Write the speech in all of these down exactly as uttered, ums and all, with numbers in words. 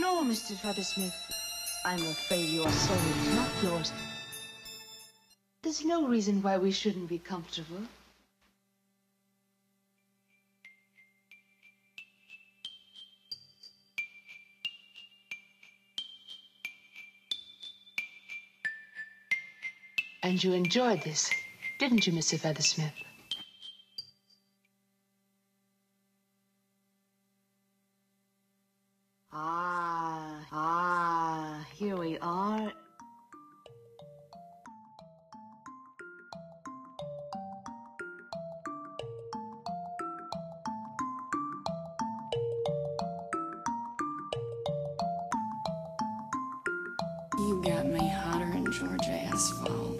No, Mister Feathersmith. I'm afraid your soul is not yours. There's no reason why we shouldn't be comfortable. And you enjoyed this, didn't you, Mister Feathersmith? Ah, ah, here we are. You got me hotter than Georgia asphalt.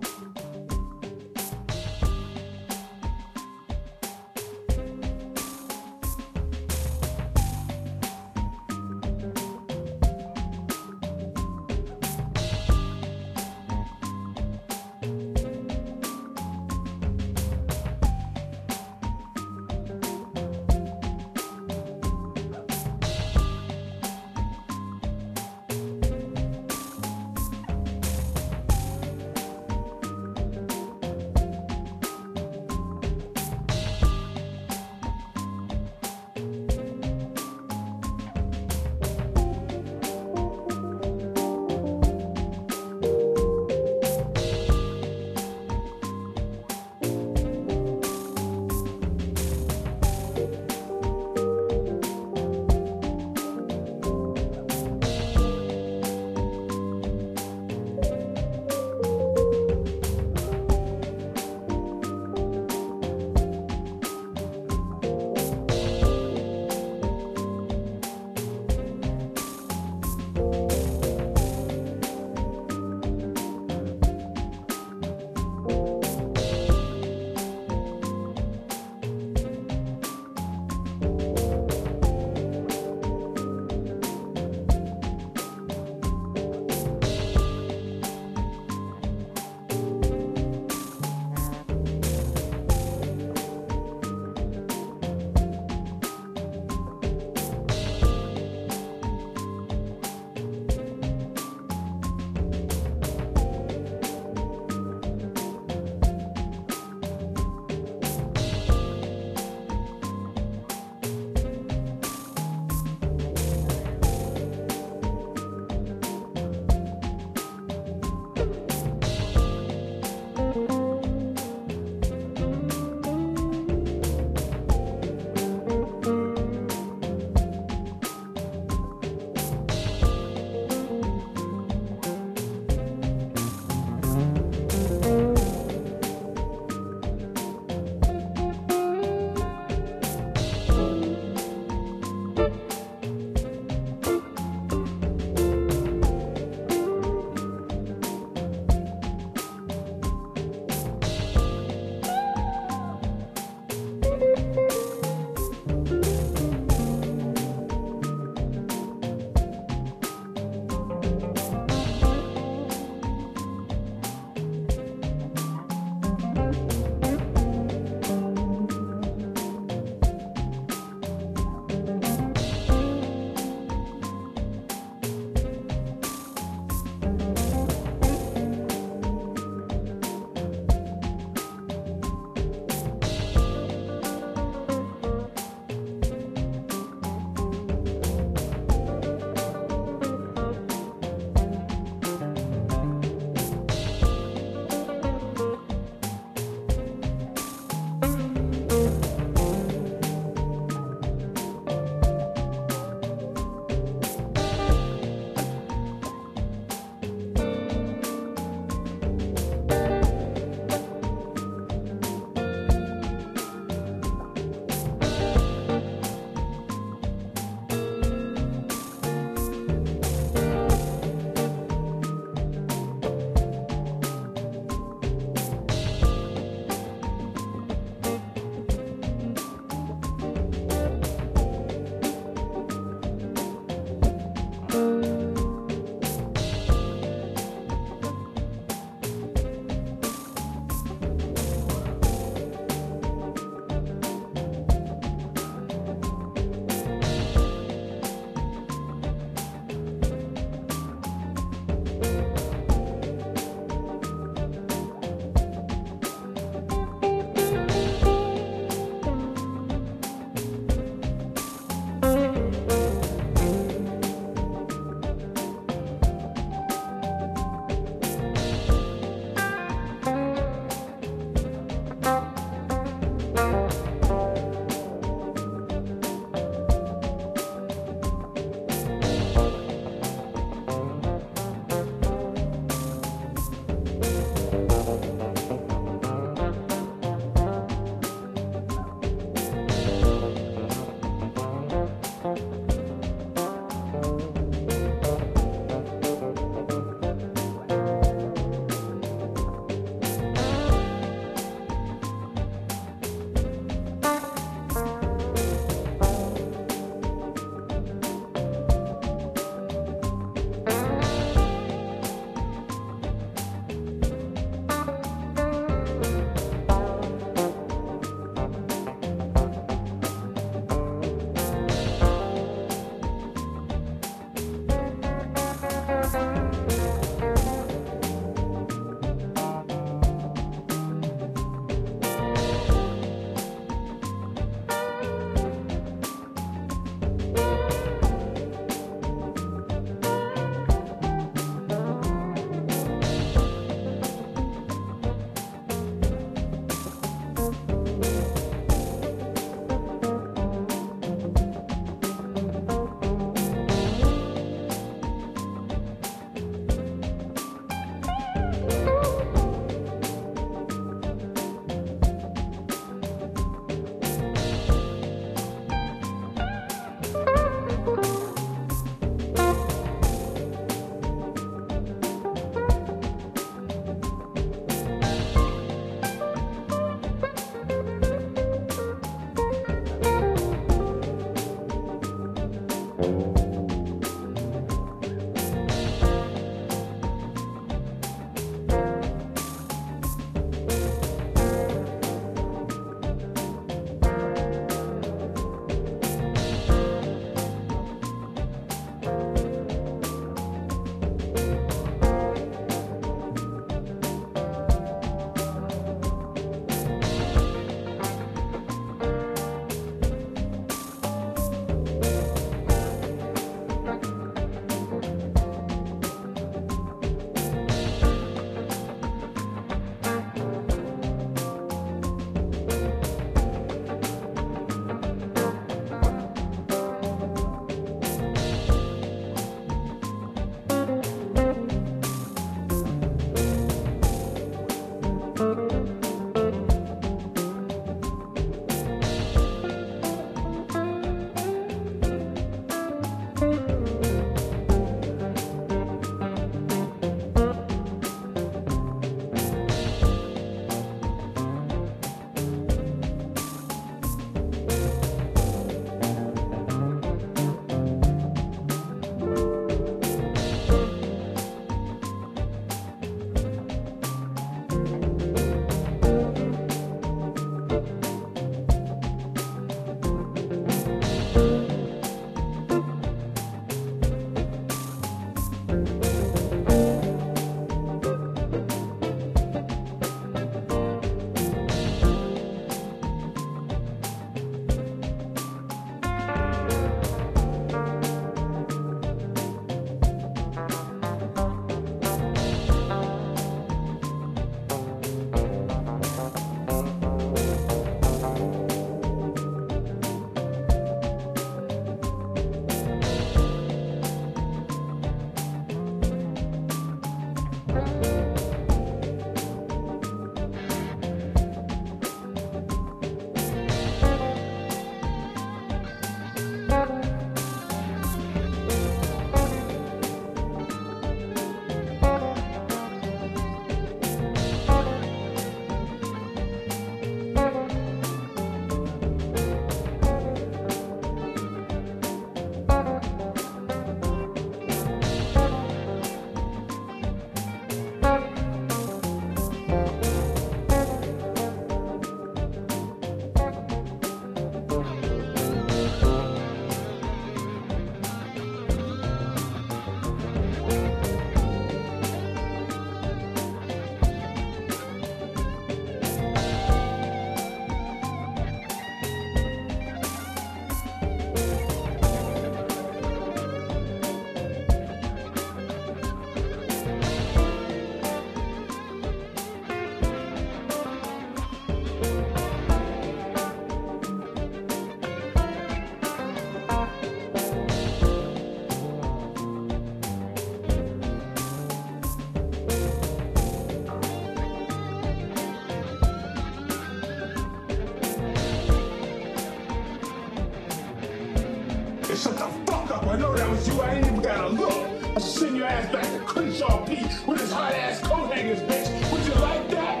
Shut the fuck up. I know that was you. I ain't even gotta look. I should send your ass back to Crenshaw P with his hot ass coat hangers, bitch. Would you like that?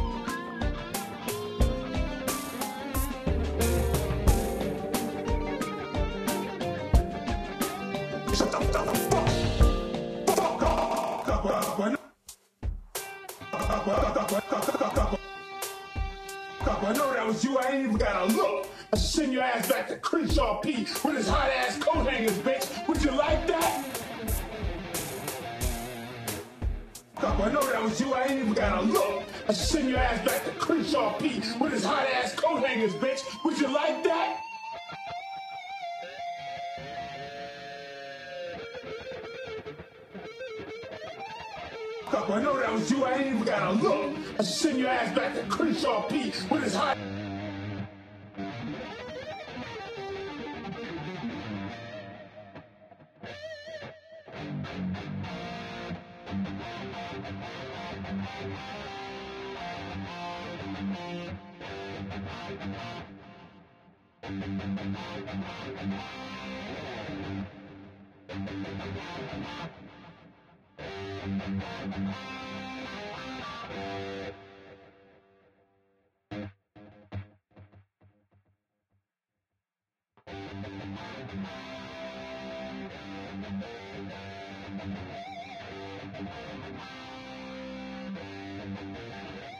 Shut the fuck up. Fuck up. I know that was you. I ain't even gotta look. I should send your ass back to Crenshaw P with his hot ass coat hangers, bitch. Would you like that? I know that was you. I ain't even gotta look. I should send your ass back to Crenshaw P with his hot ass coat hangers, bitch. Would you like that? I know that was you. I ain't even gotta look. I should send your ass back to Crenshaw P with his hot. Thank you.